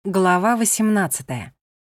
Глава 18.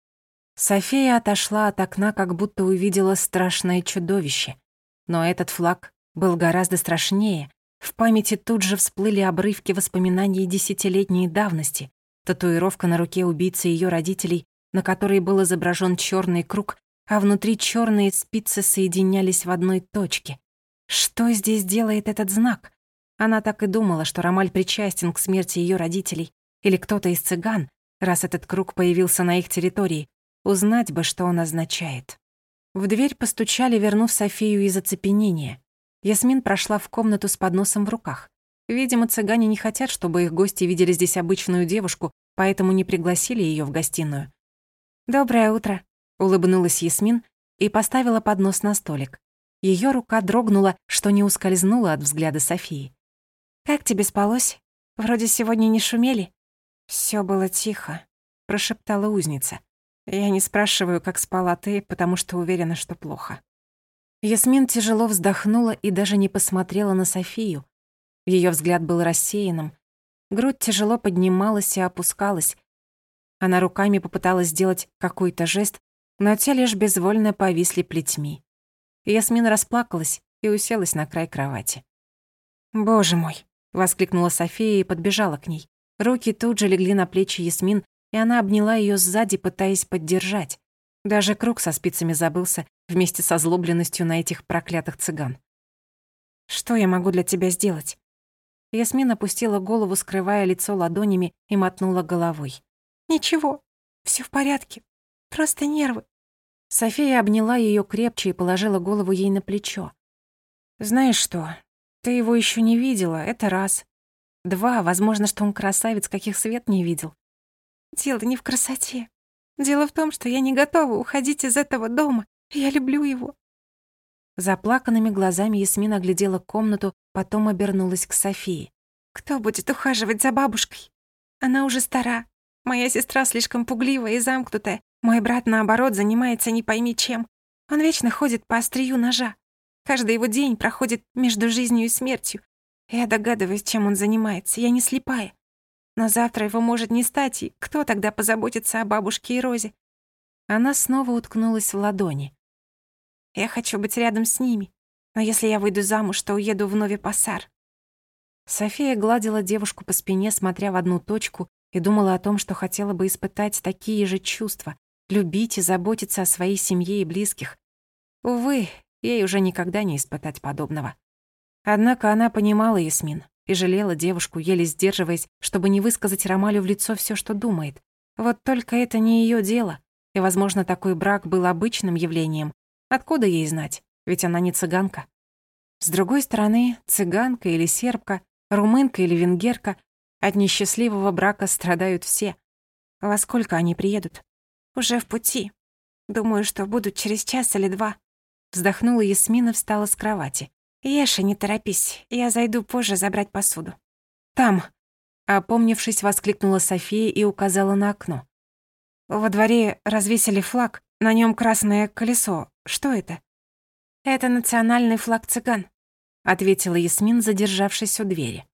София отошла от окна, как будто увидела страшное чудовище. Но этот флаг был гораздо страшнее. В памяти тут же всплыли обрывки воспоминаний десятилетней давности. Татуировка на руке убийцы ее родителей, на которой был изображен черный круг, а внутри черные спицы соединялись в одной точке. Что здесь делает этот знак? Она так и думала, что Ромаль причастен к смерти ее родителей или кто-то из цыган, раз этот круг появился на их территории. Узнать бы, что он означает. В дверь постучали, вернув Софию из оцепенения. Ясмин прошла в комнату с подносом в руках. Видимо, цыгане не хотят, чтобы их гости видели здесь обычную девушку, поэтому не пригласили ее в гостиную. «Доброе утро», — улыбнулась Ясмин и поставила поднос на столик. Ее рука дрогнула, что не ускользнула от взгляда Софии. «Как тебе спалось? Вроде сегодня не шумели?» «Всё было тихо», — прошептала узница. «Я не спрашиваю, как спала ты, потому что уверена, что плохо». Ясмин тяжело вздохнула и даже не посмотрела на Софию. Её взгляд был рассеянным. Грудь тяжело поднималась и опускалась. Она руками попыталась сделать какой-то жест, но те лишь безвольно повисли плетьми. Ясмин расплакалась и уселась на край кровати. «Боже мой!» — воскликнула София и подбежала к ней. Руки тут же легли на плечи Ясмин, и она обняла её сзади, пытаясь поддержать. Даже круг со спицами забылся вместе со озлобленностью на этих проклятых цыган. «Что я могу для тебя сделать?» Ясмин опустила голову, скрывая лицо ладонями, и мотнула головой. «Ничего, всё в порядке. Просто нервы». София обняла её крепче и положила голову ей на плечо. «Знаешь что, ты его ещё не видела, это раз. 2, возможно, что он красавец, каких свет не видел. Дело не в красоте. Дело в том, что я не готова уходить из этого дома. Я люблю его». Заплаканными глазами Ясмин оглядела комнату, потом обернулась к Софии. «Кто будет ухаживать за бабушкой? Она уже стара. Моя сестра слишком пугливая и замкнутая. Мой брат, наоборот, занимается не пойми чем. Он вечно ходит по острию ножа. Каждый его день проходит между жизнью и смертью. Я догадываюсь, чем он занимается, я не слепая. Но завтра его может не стать, и кто тогда позаботится о бабушке и Розе?» Она снова уткнулась в ладони. «Я хочу быть рядом с ними, но если я выйду замуж, то уеду в Нови-Пасар». София гладила девушку по спине, смотря в одну точку, и думала о том, что хотела бы испытать такие же чувства, любить и заботиться о своей семье и близких. Увы, ей уже никогда не испытать подобного. Однако она понимала Ясмин и жалела девушку, еле сдерживаясь, чтобы не высказать Ромалю в лицо всё, что думает. Вот только это не её дело, и, возможно, такой брак был обычным явлением. Откуда ей знать? Ведь она не цыганка. С другой стороны, цыганка или сербка, румынка или венгерка, от несчастливого брака страдают все. Во сколько они приедут? «Уже в пути. Думаю, что будут через час или 2. Вздохнула Ясмин и встала с кровати. «Ешь и не торопись, я зайду позже забрать посуду». «Там!» — опомнившись, воскликнула София и указала на окно. «Во дворе развесили флаг, на нём красное колесо. Что это?» «Это национальный флаг цыган», — ответила Ясмин, задержавшись у двери.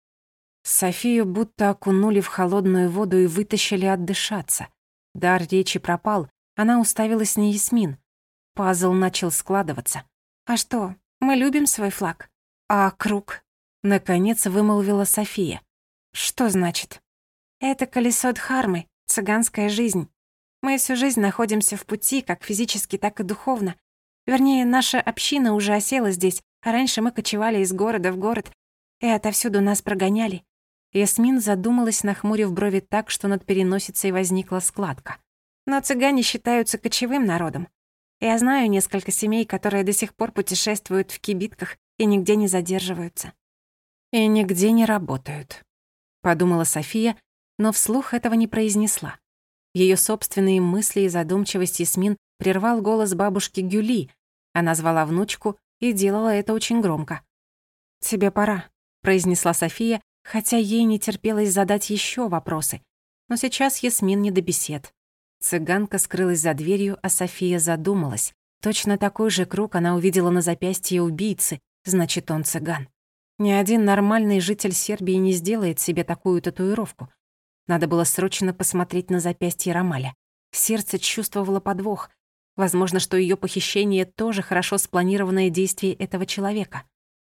Софию будто окунули в холодную воду и вытащили отдышаться. Дар речи пропал, она уставилась на Ясмин. Пазл начал складываться. «А что, мы любим свой флаг? А круг?» Наконец вымолвила София. «Что значит?» «Это колесо Дхармы, цыганская жизнь. Мы всю жизнь находимся в пути, как физически, так и духовно. Вернее, наша община уже осела здесь, а раньше мы кочевали из города в город, и отовсюду нас прогоняли». Ясмин задумалась, нахмурив брови так, что над переносицей возникла складка. «Но цыгане считаются кочевым народом. Я знаю несколько семей, которые до сих пор путешествуют в кибитках и нигде не задерживаются». «И нигде не работают», — подумала София, но вслух этого не произнесла. Её собственные мысли и задумчивость Ясмин прервал голос бабушки Гюли. Она звала внучку и делала это очень громко. «Тебе пора», — произнесла София, хотя ей не терпелось задать ещё вопросы. Но сейчас Ясмин не до бесед. Цыганка скрылась за дверью, а София задумалась. Точно такой же круг она увидела на запястье убийцы, значит, он цыган. Ни один нормальный житель Сербии не сделает себе такую татуировку. Надо было срочно посмотреть на запястье Ромаля. Сердце чувствовало подвох. Возможно, что ее похищение тоже хорошо спланированное действие этого человека.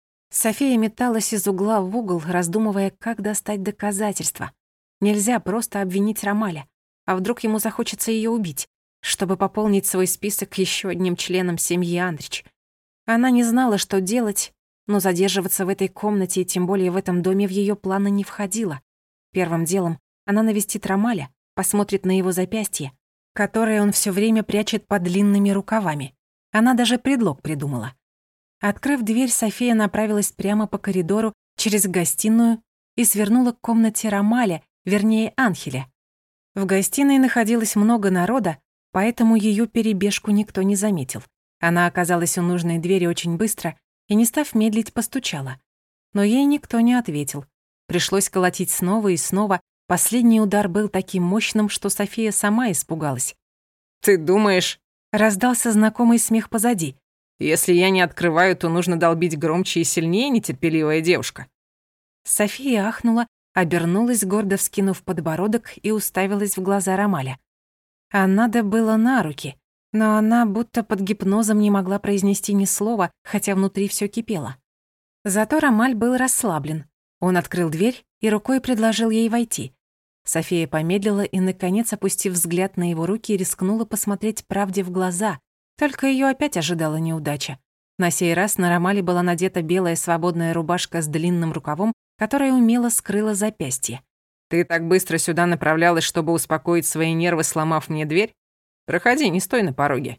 София металась из угла в угол, раздумывая, как достать доказательства. Нельзя просто обвинить Ромаля. А вдруг ему захочется ее убить, чтобы пополнить свой список еще одним членом семьи Андрич. Она не знала, что делать, но задерживаться в этой комнате и тем более в этом доме в ее планы не входило. Первым делом она навестит Ромаля, посмотрит на его запястье, которое он все время прячет под длинными рукавами. Она даже предлог придумала. Открыв дверь, София направилась прямо по коридору через гостиную и свернула к комнате Ромаля, вернее, Анхеля. В гостиной находилось много народа, поэтому ее перебежку никто не заметил. Она оказалась у нужной двери очень быстро и, не став медлить, постучала. Но ей никто не ответил. Пришлось колотить снова и снова. Последний удар был таким мощным, что София сама испугалась. «Ты думаешь...» — раздался знакомый смех позади. «Если я не открываю, то нужно долбить громче и сильнее, нетерпеливая девушка». София ахнула, обернулась, гордо вскинув подбородок, и уставилась в глаза Ромаля. А надо было на руки, но она будто под гипнозом не могла произнести ни слова, хотя внутри всё кипело. Зато Ромаль был расслаблен. Он открыл дверь и рукой предложил ей войти. София помедлила и, наконец, опустив взгляд на его руки, рискнула посмотреть правде в глаза. Только её опять ожидала неудача. На сей раз на Ромале была надета белая свободная рубашка с длинным рукавом, которая умело скрыла запястье. «Ты так быстро сюда направлялась, чтобы успокоить свои нервы, сломав мне дверь? Проходи, не стой на пороге».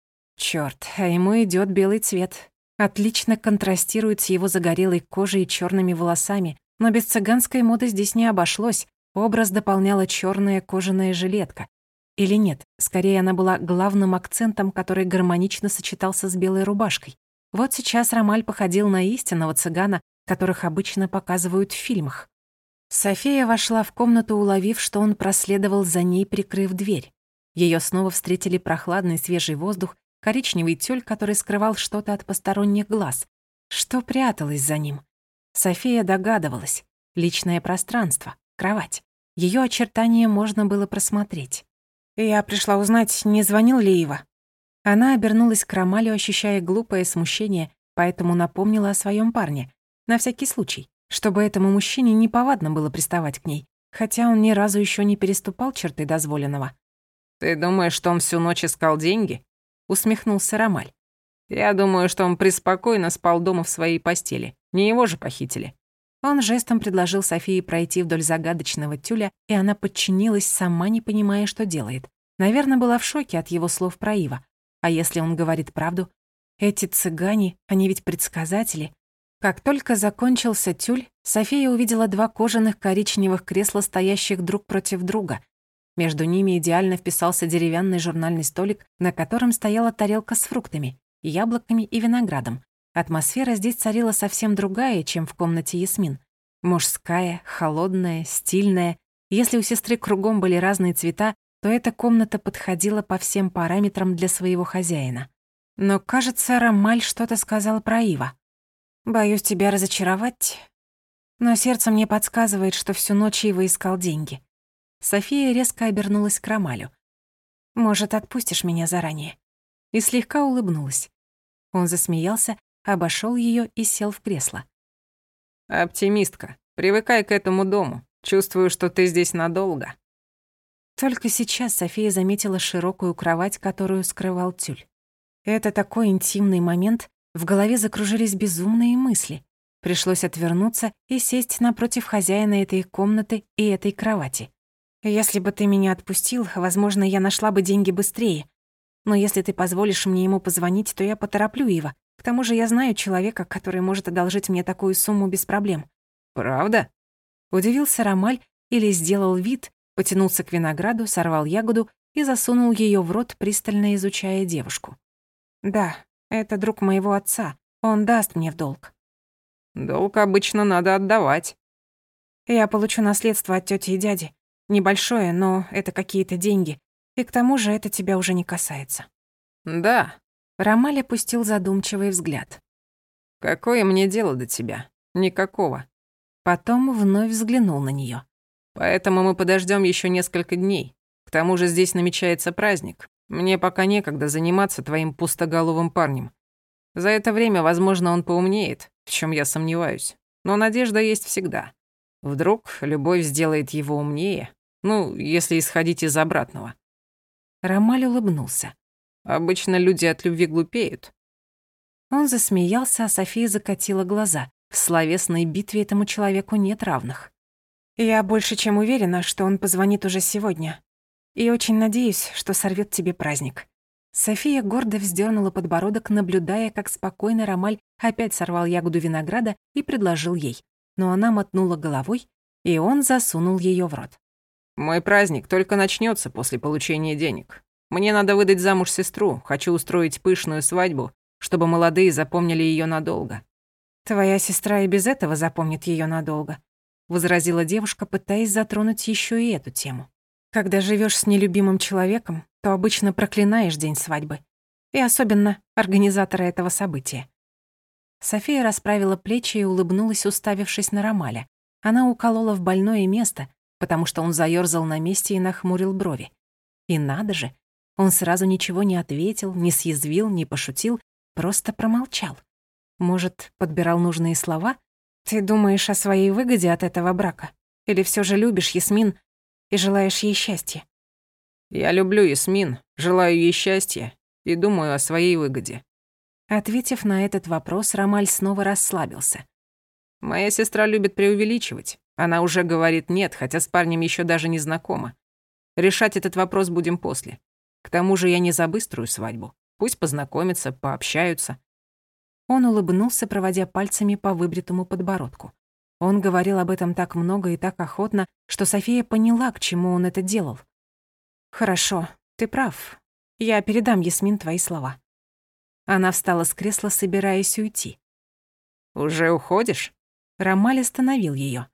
Чёрт, а ему идёт белый цвет. Отлично контрастирует с его загорелой кожей и чёрными волосами, но без цыганской моды здесь не обошлось. Образ дополняла чёрная кожаная жилетка. Или нет, скорее она была главным акцентом, который гармонично сочетался с белой рубашкой. Вот сейчас Ромаль походил на истинного цыгана, которых обычно показывают в фильмах. София вошла в комнату, уловив, что он проследовал за ней, прикрыв дверь. Её снова встретили прохладный свежий воздух, коричневый тюль, который скрывал что-то от посторонних глаз. Что пряталось за ним? София догадывалась. Личное пространство, кровать. Её очертания можно было просмотреть. «Я пришла узнать, не звонил ли Ива?» Она обернулась к Ромалю, ощущая глупое смущение, поэтому напомнила о своём парне. На всякий случай, чтобы этому мужчине неповадно было приставать к ней, хотя он ни разу ещё не переступал черты дозволенного. «Ты думаешь, что он всю ночь искал деньги?» — усмехнулся Ромаль. «Я думаю, что он преспокойно спал дома в своей постели. Не его же похитили». Он жестом предложил Софии пройти вдоль загадочного тюля, и она подчинилась, сама не понимая, что делает. Наверное, была в шоке от его слов про Ива. А если он говорит правду? Эти цыгане, они ведь предсказатели. Как только закончился тюль, София увидела два кожаных коричневых кресла, стоящих друг против друга. Между ними идеально вписался деревянный журнальный столик, на котором стояла тарелка с фруктами, яблоками и виноградом. Атмосфера здесь царила совсем другая, чем в комнате Ясмин. Мужская, холодная, стильная. Если у сестры кругом были разные цвета, то эта комната подходила по всем параметрам для своего хозяина. Но, кажется, Ромаль что-то сказал про Ива. «Боюсь тебя разочаровать, но сердце мне подсказывает, что всю ночь Ива искал деньги». София резко обернулась к Ромалю. «Может, отпустишь меня заранее?» И слегка улыбнулась. Он засмеялся, обошёл её и сел в кресло. «Оптимистка, привыкай к этому дому. Чувствую, что ты здесь надолго». Только сейчас София заметила широкую кровать, которую скрывал тюль. Это такой интимный момент, в голове закружились безумные мысли. Пришлось отвернуться и сесть напротив хозяина этой комнаты и этой кровати. «Если бы ты меня отпустил, возможно, я нашла бы деньги быстрее. Но если ты позволишь мне ему позвонить, то я потороплю Ива. К тому же я знаю человека, который может одолжить мне такую сумму без проблем». «Правда?» Удивился Ромаль или сделал вид, потянулся к винограду, сорвал ягоду и засунул её в рот, пристально изучая девушку. «Да, это друг моего отца. Он даст мне в долг». «Долг обычно надо отдавать». «Я получу наследство от тёти и дяди. Небольшое, но это какие-то деньги. И к тому же это тебя уже не касается». «Да». Ромаль опустил задумчивый взгляд. «Какое мне дело до тебя? Никакого». Потом вновь взглянул на неё. Поэтому мы подождем еще несколько дней. К тому же здесь намечается праздник. Мне пока некогда заниматься твоим пустоголовым парнем. За это время, возможно, он поумнеет, в чем я сомневаюсь. Но надежда есть всегда. Вдруг любовь сделает его умнее, ну, если исходить из обратного. Ромаль улыбнулся. Обычно люди от любви глупеют. Он засмеялся, а София закатила глаза. В словесной битве этому человеку нет равных. Я больше чем уверена, что он позвонит уже сегодня. И очень надеюсь, что сорвет тебе праздник. София гордо вздернула подбородок, наблюдая, как спокойно Ромаль опять сорвал ягоду винограда и предложил ей. Но она мотнула головой, и он засунул ее в рот. Мой праздник только начнется после получения денег. Мне надо выдать замуж сестру, хочу устроить пышную свадьбу, чтобы молодые запомнили ее надолго. Твоя сестра и без этого запомнит ее надолго, возразила девушка, пытаясь затронуть еще и эту тему. Когда живешь с нелюбимым человеком, то обычно проклинаешь день свадьбы. И особенно организатора этого события. София расправила плечи и улыбнулась, уставившись на Ромаля. Она уколола в больное место, потому что он заёрзал на месте и нахмурил брови. И надо же, он сразу ничего не ответил, не съязвил, не пошутил, просто промолчал. Может, подбирал нужные слова? Ты думаешь о своей выгоде от этого брака? Или всё же любишь Ясмин и желаешь ей счастья? Я люблю Ясмин, желаю ей счастья и думаю о своей выгоде. Ответив на этот вопрос, Ромаль снова расслабился. Моя сестра любит преувеличивать. Она уже говорит «нет», хотя с парнем еще даже не знакома. Решать этот вопрос будем после. К тому же я не за быструю свадьбу. Пусть познакомятся, пообщаются. Он улыбнулся, проводя пальцами по выбритому подбородку. Он говорил об этом так много и так охотно, что София поняла, к чему он это делал. «Хорошо, ты прав. Я передам Ясмин твои слова». Она встала с кресла, собираясь уйти. «Уже уходишь?» Ромаль остановил её.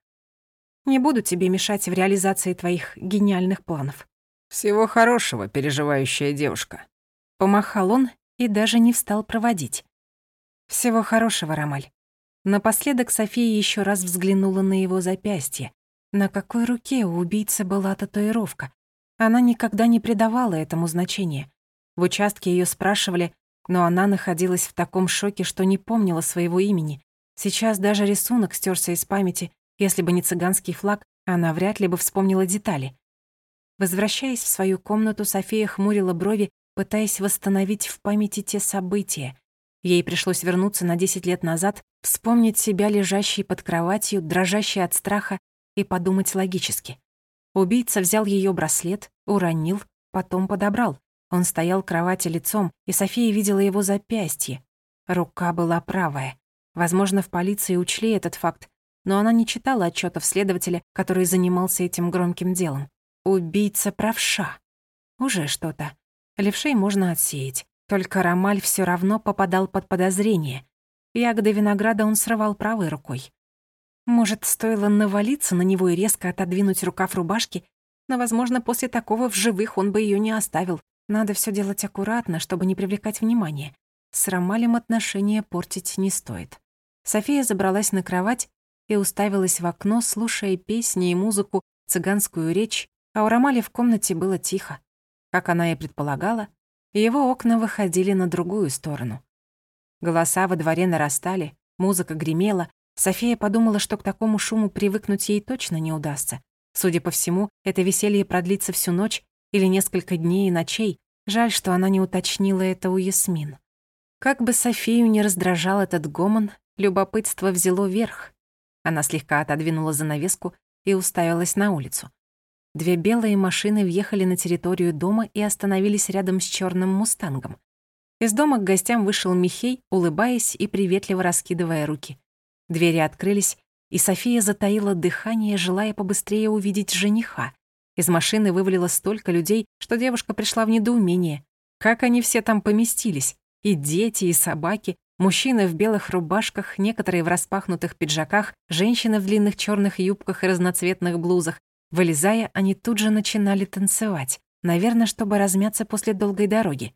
«Не буду тебе мешать в реализации твоих гениальных планов». «Всего хорошего, переживающая девушка». Помахал он и даже не встал проводить. «Всего хорошего, Ромаль». Напоследок София ещё раз взглянула на его запястье. На какой руке у убийцы была татуировка? Она никогда не придавала этому значения. В участке её спрашивали, но она находилась в таком шоке, что не помнила своего имени. Сейчас даже рисунок стёрся из памяти. Если бы не цыганский флаг, она вряд ли бы вспомнила детали. Возвращаясь в свою комнату, София хмурила брови, пытаясь восстановить в памяти те события. Ей пришлось вернуться на 10 лет назад, вспомнить себя лежащей под кроватью, дрожащей от страха, и подумать логически. Убийца взял её браслет, уронил, потом подобрал. Он стоял к кровати лицом, и София видела его запястье. Рука была правая. Возможно, в полиции учли этот факт, но она не читала отчётов следователя, который занимался этим громким делом. Убийца правша. Уже что-то. Левшей можно отсеять. Только Ромаль всё равно попадал под подозрение. Ягоды винограда он срывал правой рукой. Может, стоило навалиться на него и резко отодвинуть рукав рубашки, но, возможно, после такого в живых он бы её не оставил. Надо всё делать аккуратно, чтобы не привлекать внимания. С Ромалем отношения портить не стоит. София забралась на кровать и уставилась в окно, слушая песни и музыку, цыганскую речь, а у Ромаля в комнате было тихо. Как она и предполагала, его окна выходили на другую сторону. Голоса во дворе нарастали, музыка гремела. София подумала, что к такому шуму привыкнуть ей точно не удастся. Судя по всему, это веселье продлится всю ночь или несколько дней и ночей. Жаль, что она не уточнила это у Ясмин. Как бы Софию не раздражал этот гомон, любопытство взяло верх. Она слегка отодвинула занавеску и уставилась на улицу. 2 белые машины въехали на территорию дома и остановились рядом с чёрным мустангом. Из дома к гостям вышел Михей, улыбаясь и приветливо раскидывая руки. Двери открылись, и София затаила дыхание, желая побыстрее увидеть жениха. Из машины вывалило столько людей, что девушка пришла в недоумение. Как они все там поместились? И дети, и собаки, мужчины в белых рубашках, некоторые в распахнутых пиджаках, женщины в длинных чёрных юбках и разноцветных блузах. Вылезая, они тут же начинали танцевать, наверное, чтобы размяться после долгой дороги.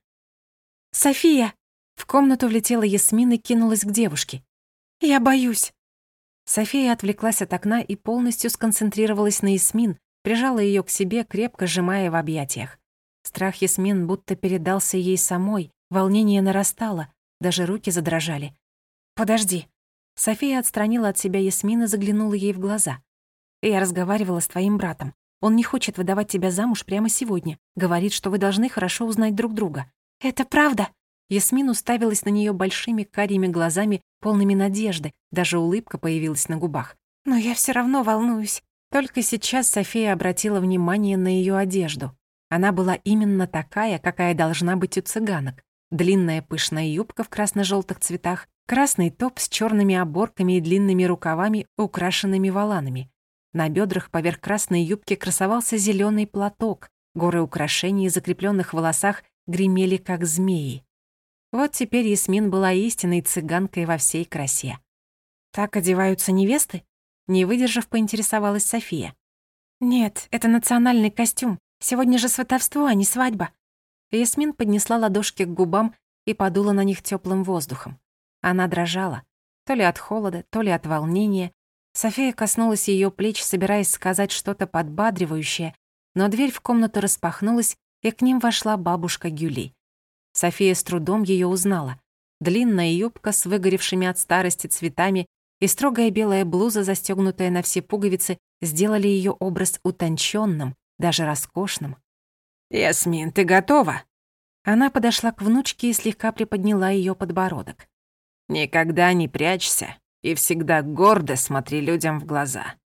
«София!» В комнату влетела Ясмин и кинулась к девушке. «Я боюсь». София отвлеклась от окна и полностью сконцентрировалась на Ясмин, прижала ее к себе, крепко сжимая в объятиях. Страх Ясмин будто передался ей самой, волнение нарастало, даже руки задрожали. «Подожди». София отстранила от себя Ясмин и заглянула ей в глаза. «Я разговаривала с твоим братом. Он не хочет выдавать тебя замуж прямо сегодня. Говорит, что вы должны хорошо узнать друг друга». «Это правда?» Ясмин уставилась на нее большими карими глазами, полными надежды. Даже улыбка появилась на губах. «Но я все равно волнуюсь». Только сейчас София обратила внимание на ее одежду. Она была именно такая, какая должна быть у цыганок. Длинная пышная юбка в красно-желтых цветах, красный топ с черными оборками и длинными рукавами, украшенными воланами. На бедрах поверх красной юбки красовался зеленый платок. Горы украшений, закрепленных в волосах, гремели, как змеи. Вот теперь Ясмин была истинной цыганкой во всей красе. «Так одеваются невесты?» Не выдержав, поинтересовалась София. «Нет, это национальный костюм. Сегодня же сватовство, а не свадьба». Ясмин поднесла ладошки к губам и подула на них теплым воздухом. Она дрожала. То ли от холода, то ли от волнения. София коснулась ее плеч, собираясь сказать что-то подбадривающее, но дверь в комнату распахнулась, и к ним вошла бабушка Гюли. София с трудом ее узнала. Длинная юбка с выгоревшими от старости цветами и строгая белая блуза, застегнутая на все пуговицы, сделали ее образ утонченным, даже роскошным. «Ясмин, ты готова?» Она подошла к внучке и слегка приподняла ее подбородок. «Никогда не прячься и всегда гордо смотри людям в глаза.